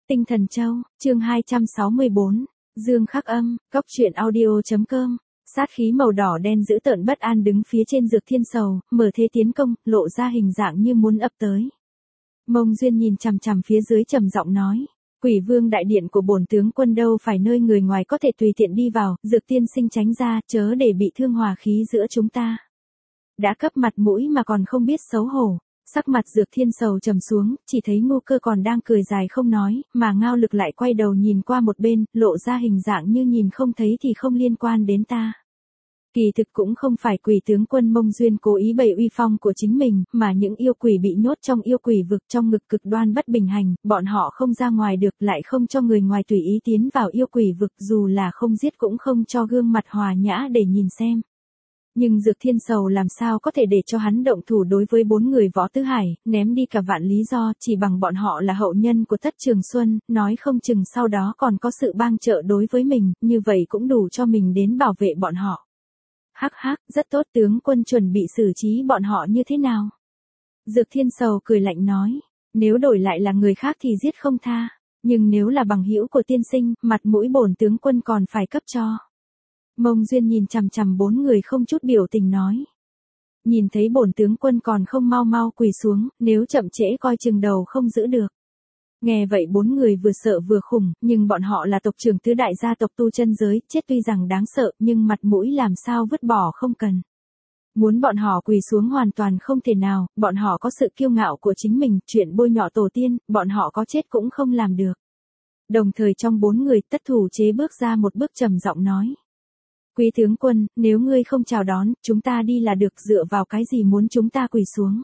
Tinh Thần Châu, chương 264, Dương Khắc Âm, Cốc truyện audio.com. Sát khí màu đỏ đen dữ tợn bất an đứng phía trên Dược Thiên Sầu, mở thế tiến công, lộ ra hình dạng như muốn ập tới. Mông Duyên nhìn chằm chằm phía dưới trầm giọng nói, Quỷ Vương đại điện của bổn tướng quân đâu phải nơi người ngoài có thể tùy tiện đi vào, Dược tiên sinh tránh ra, chớ để bị thương hòa khí giữa chúng ta. Đã cấp mặt mũi mà còn không biết xấu hổ. Sắc mặt Dược Thiên Sầu trầm xuống, chỉ thấy Ngô Cơ còn đang cười dài không nói, mà Ngao Lực lại quay đầu nhìn qua một bên, lộ ra hình dạng như nhìn không thấy thì không liên quan đến ta. Kỳ thực cũng không phải Quỷ tướng quân Mông Duyên cố ý bày uy phong của chính mình, mà những yêu quỷ bị nhốt trong yêu quỷ vực trong ngực cực đoan bất bình hành, bọn họ không ra ngoài được lại không cho người ngoài tùy ý tiến vào yêu quỷ vực, dù là không giết cũng không cho gương mặt hòa nhã để nhìn xem. Nhưng Dược Thiên Sầu làm sao có thể để cho hắn động thủ đối với 4 người Võ Tứ Hải, ném đi cả vạn lý do, chỉ bằng bọn họ là hậu nhân của Tất Trường Xuân, nói không chừng sau đó còn có sự bang trợ đối với mình, như vậy cũng đủ cho mình đến bảo vệ bọn họ. Hắc hắc, rất tốt, tướng quân chuẩn bị xử trí bọn họ như thế nào? Dược Thiên Sầu cười lạnh nói, nếu đổi lại là người khác thì giết không tha, nhưng nếu là bằng hữu của tiên sinh, mặt mũi bổn tướng quân còn phải cấp cho. Mông Duyên nhìn chằm chằm 4 người không chút biểu tình nói. Nhìn thấy bổn tướng quân còn không mau mau quỳ xuống, nếu chậm trễ coi chừng đầu không giữ được. Nghe vậy 4 người vừa sợ vừa khủng, nhưng bọn họ là tộc trưởng tứ đại gia tộc tu chân giới, chết tuy rằng đáng sợ, nhưng mặt mũi làm sao vứt bỏ không cần. Muốn bọn họ quỳ xuống hoàn toàn không thể nào, bọn họ có sự kiêu ngạo của chính mình, chuyện bôi nhọ tổ tiên, bọn họ có chết cũng không làm được. Đồng thời trong 4 người, Tất Thủ Chế bước ra một bước trầm giọng nói. Quý tướng quân, nếu ngươi không chào đón, chúng ta đi là được, dựa vào cái gì muốn chúng ta quỳ xuống.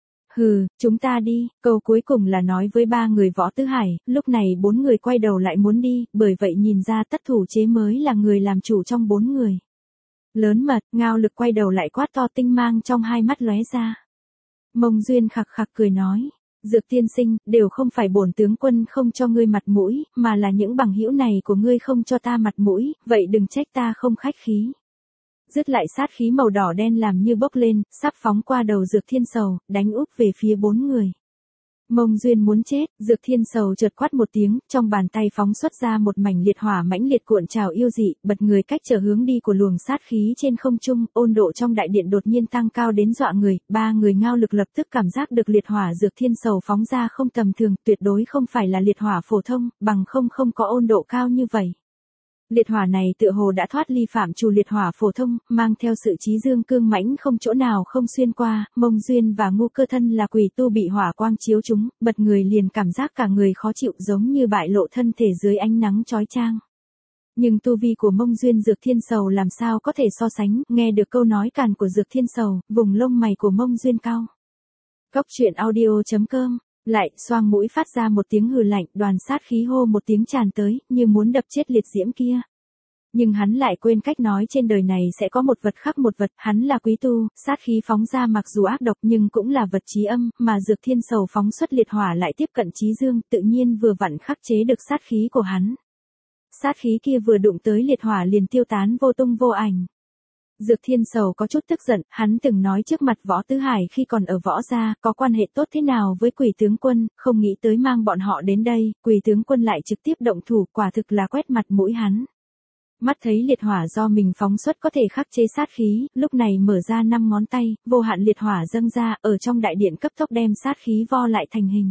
Hừ, chúng ta đi, câu cuối cùng là nói với 3 người Võ Tứ Hải, lúc này 4 người quay đầu lại muốn đi, bởi vậy nhìn ra Tất Thủ Chế mới là người làm chủ trong 4 người. Lớn mật, Ngao Lực quay đầu lại quát to, tinh mang trong hai mắt lóe ra. Mông Duyên khặc khặc cười nói, Dược tiên sinh, đều không phải bổn tướng quân không cho ngươi mặt mũi, mà là những bằng hữu này của ngươi không cho ta mặt mũi, vậy đừng trách ta không khách khí. Dứt lại sát khí màu đỏ đen làm như bốc lên, sắp phóng qua đầu Dược Thiên Sầu, đánh úp về phía 4 người. Mông Duyên muốn chết, Dược Thiên Sầu chợt quát một tiếng, trong bàn tay phóng xuất ra một mảnh liệt hỏa mãnh liệt cuộn trào yêu dị, bật người cách trở hướng đi của luồng sát khí trên không trung, ôn độ trong đại điện đột nhiên tăng cao đến dọa người, 3 người Ngao Lực lập tức cảm giác được liệt hỏa Dược Thiên Sầu phóng ra không tầm thường, tuyệt đối không phải là liệt hỏa phổ thông, bằng không có ôn độ cao như vậy. Liệt hỏa này tựa hồ đã thoát ly phạm trù liệt hỏa phổ thông, mang theo sự trí dương cương mãnh không chỗ nào không xuyên qua, Mông Duyên và Ngô Cơ thân là quỷ tu bị hỏa quang chiếu chúng, bật người liền cảm giác cả người khó chịu giống như bại lộ thân thể dưới ánh nắng chói chang. Nhưng tu vi của Mông Duyên Dược Thiên Sầu làm sao có thể so sánh, nghe được câu nói càn của Dược Thiên Sầu, vùng lông mày của Mông Duyên cau. Cốc truyện audio.com. Lại, xoang mũi phát ra một tiếng hừ lạnh, đoàn sát khí hô một tiếng tràn tới, như muốn đập chết liệt diễm kia. Nhưng hắn lại quên cách nói trên đời này sẽ có một vật khắc một vật, hắn là quý tu, sát khí phóng ra mặc dù ác độc nhưng cũng là vật chí âm, mà Dược Thiên Sầu phóng xuất liệt hỏa lại tiếp cận chí dương, tự nhiên vừa vặn khắc chế được sát khí của hắn. Sát khí kia vừa đụng tới liệt hỏa liền tiêu tán vô tung vô ảnh. Dược Thiên Sầu có chút tức giận, hắn từng nói trước mặt Võ Tứ Hải khi còn ở Võ gia, có quan hệ tốt thế nào với Quỷ tướng quân, không nghĩ tới mang bọn họ đến đây, Quỷ tướng quân lại trực tiếp động thủ, quả thực là quét mặt mũi hắn. Mắt thấy liệt hỏa do mình phóng xuất có thể khắc chế sát khí, lúc này mở ra 5 ngón tay, vô hạn liệt hỏa dâng ra, ở trong đại điện cấp tốc đem sát khí vo lại thành hình.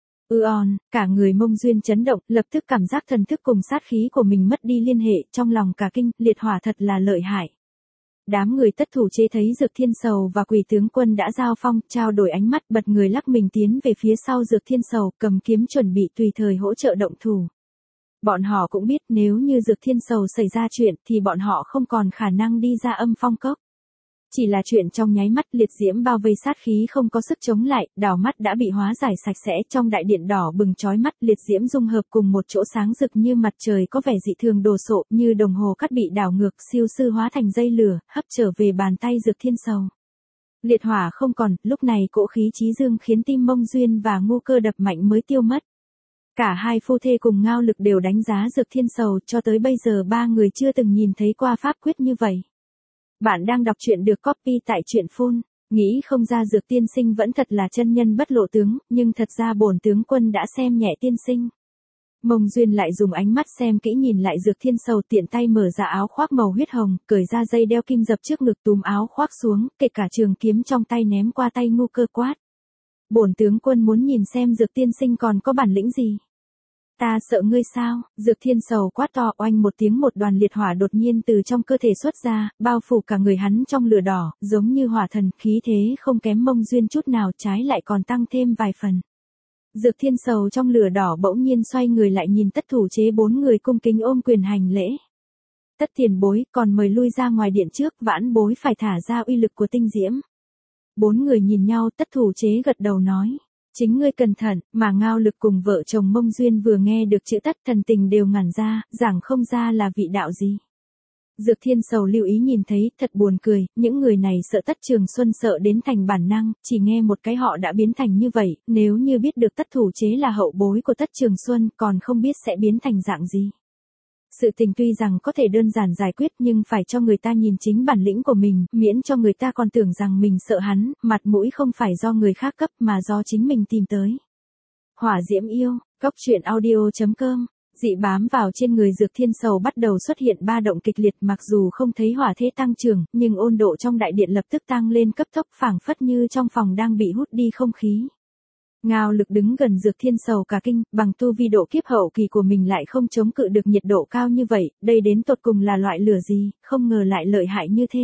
Cả người Mông Duyên chấn động, lập tức cảm giác thần thức cùng sát khí của mình mất đi liên hệ, trong lòng cả kinh, liệt hỏa thật là lợi hại. Đám người Tất Thủ Chế thấy Dược Thiên Sầu và Quỷ tướng quân đã giao phong, trao đổi ánh mắt, bật người lắc mình tiến về phía sau Dược Thiên Sầu, cầm kiếm chuẩn bị tùy thời hỗ trợ động thủ. Bọn họ cũng biết nếu như Dược Thiên Sầu xảy ra chuyện thì bọn họ không còn khả năng đi ra Âm Phong Cốc. Chỉ là chuyện trong nháy mắt, liệt diễm bao vây sát khí không có sức chống lại, đảo mắt đã bị hóa giải sạch sẽ, trong đại điện đỏ bừng chói mắt, liệt diễm dung hợp cùng một chỗ sáng rực như mặt trời có vẻ dị thường đồ sộ, như đồng hồ cắt bị đảo ngược, siêu sư hóa thành dây lửa, hấp trở về bàn tay Dược Thiên Sầu. Liệt hỏa không còn, lúc này cỗ khí chí dương khiến tim Mông Duyên và Ngô Cơ đập mạnh mới tiêu mất. Cả hai phu thê cùng Ngao Lực đều đánh giá Dược Thiên Sầu, cho tới bây giờ 3 người chưa từng nhìn thấy qua pháp quyết như vậy. Bạn đang đọc truyện được copy tại truyện Full, nghĩ không ra Dược tiên sinh vẫn thật là chân nhân bất lộ tướng, nhưng thật ra bổn tướng quân đã xem nhẹ tiên sinh. Mông Duyên lại dùng ánh mắt xem kỹ nhìn lại Dược Thiên Sầu, tiện tay mở ra áo khoác màu huyết hồng, cởi ra dây đeo kim dập trước ngực, túm áo khoác xuống, kể cả trường kiếm trong tay ném qua tay Ngu Cơ, quát. Bổn tướng quân muốn nhìn xem Dược tiên sinh còn có bản lĩnh gì. Ta sợ ngươi sao? Dược Thiên Sầu quát to, oanh một tiếng, một đoàn liệt hỏa đột nhiên từ trong cơ thể xuất ra, bao phủ cả người hắn trong lửa đỏ, giống như hỏa thần, khí thế không kém Mông Duyên chút nào, trái lại còn tăng thêm vài phần. Dược Thiên Sầu trong lửa đỏ bỗng nhiên xoay người lại nhìn Tất Thủ Chế, 4 người cung kính ôm quyền hành lễ. Tất tiền bối, còn mời lui ra ngoài điện trước, vãn bối phải thả ra uy lực của tinh diễm. 4 người nhìn nhau, Tất Thủ Chế gật đầu nói. Chính ngươi cẩn thận, mà Ngao Lực cùng vợ chồng Mông Duyên vừa nghe được chữ Tất, thần tình đều ngẩn ra, giảng không ra là vị đạo gì. Dược Thiên Sầu lưu ý nhìn thấy, thật buồn cười, những người này sợ Tất Trường Xuân sợ đến thành bản năng, chỉ nghe một cái họ đã biến thành như vậy, nếu như biết được Tất Thủ Chế là hậu bối của Tất Trường Xuân, còn không biết sẽ biến thành dạng gì. Sự tình tuy rằng có thể đơn giản giải quyết, nhưng phải cho người ta nhìn chính bản lĩnh của mình, miễn cho người ta còn tưởng rằng mình sợ hắn, mặt mũi không phải do người khác cấp mà do chính mình tìm tới. Hỏa diễm yêu, Góc.truyện audio.com. Dị bám vào trên người Dược Thiên Sầu bắt đầu xuất hiện ba động kịch liệt, mặc dù không thấy hỏa thế tăng trưởng, nhưng ôn độ trong đại điện lập tức tăng lên cấp tốc, phảng phất như trong phòng đang bị hút đi không khí. Ngao Lực đứng gần Dược Thiên Sầu cả kinh, bằng tu vi độ kiếp hậu kỳ của mình lại không chống cự được nhiệt độ cao như vậy, đây đến tột cùng là loại lửa gì, không ngờ lại lợi hại như thế.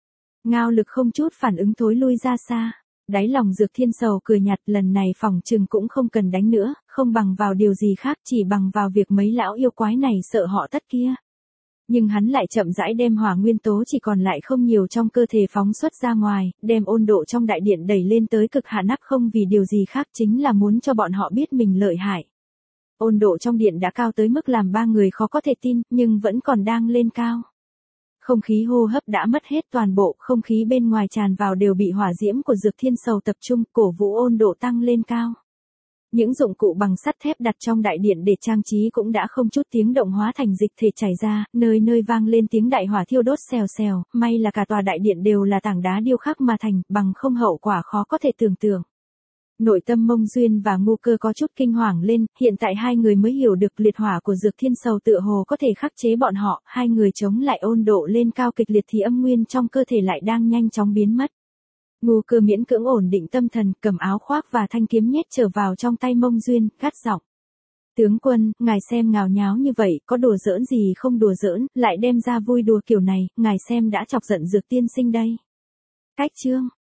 Ngao Lực không chút phản ứng thối lui ra xa. Đáy lòng Dược Thiên Sầu cười nhạt, lần này phòng trừng cũng không cần đánh nữa, không bằng vào điều gì khác, chỉ bằng vào việc mấy lão yêu quái này sợ họ Tất kia. Nhưng hắn lại chậm rãi đem hỏa nguyên tố chỉ còn lại không nhiều trong cơ thể phóng xuất ra ngoài, đem ôn độ trong đại điện đẩy lên tới cực hạn, áp không vì điều gì khác chính là muốn cho bọn họ biết mình lợi hại. Ôn độ trong điện đã cao tới mức làm ba người khó có thể tin, nhưng vẫn còn đang lên cao. Không khí hô hấp đã mất hết, toàn bộ không khí bên ngoài tràn vào đều bị hỏa diễm của Dược Thiên Sầu tập trung, cổ vũ ôn độ tăng lên cao. Những dụng cụ bằng sắt thép đặt trong đại điện để trang trí cũng đã không chút tiếng động hóa thành dịch thể chảy ra, nơi nơi vang lên tiếng đại hỏa thiêu đốt xèo xèo, may là cả tòa đại điện đều là tảng đá điêu khắc mà thành, bằng không hậu quả khó có thể tưởng tượng. Nội tâm Mông Duyên và Ngu Cơ có chút kinh hoàng lên, hiện tại hai người mới hiểu được liệt hỏa của Dược Thiên Sầu tựa hồ có thể khắc chế bọn họ, hai người chống lại ôn độ lên cao kịch liệt thì âm nguyên trong cơ thể lại đang nhanh chóng biến mất. Ngu Cơ miễn cưỡng ổn định tâm thần, cầm áo khoác và thanh kiếm nhét trở vào trong tay Mông Duyên, gắt giọng. Tướng quân, ngài xem ngào nháo như vậy, có đùa giỡn gì không đùa giỡn, lại đem ra vui đùa kiểu này, ngài xem đã chọc giận Dược tiên sinh đây. Cách chương.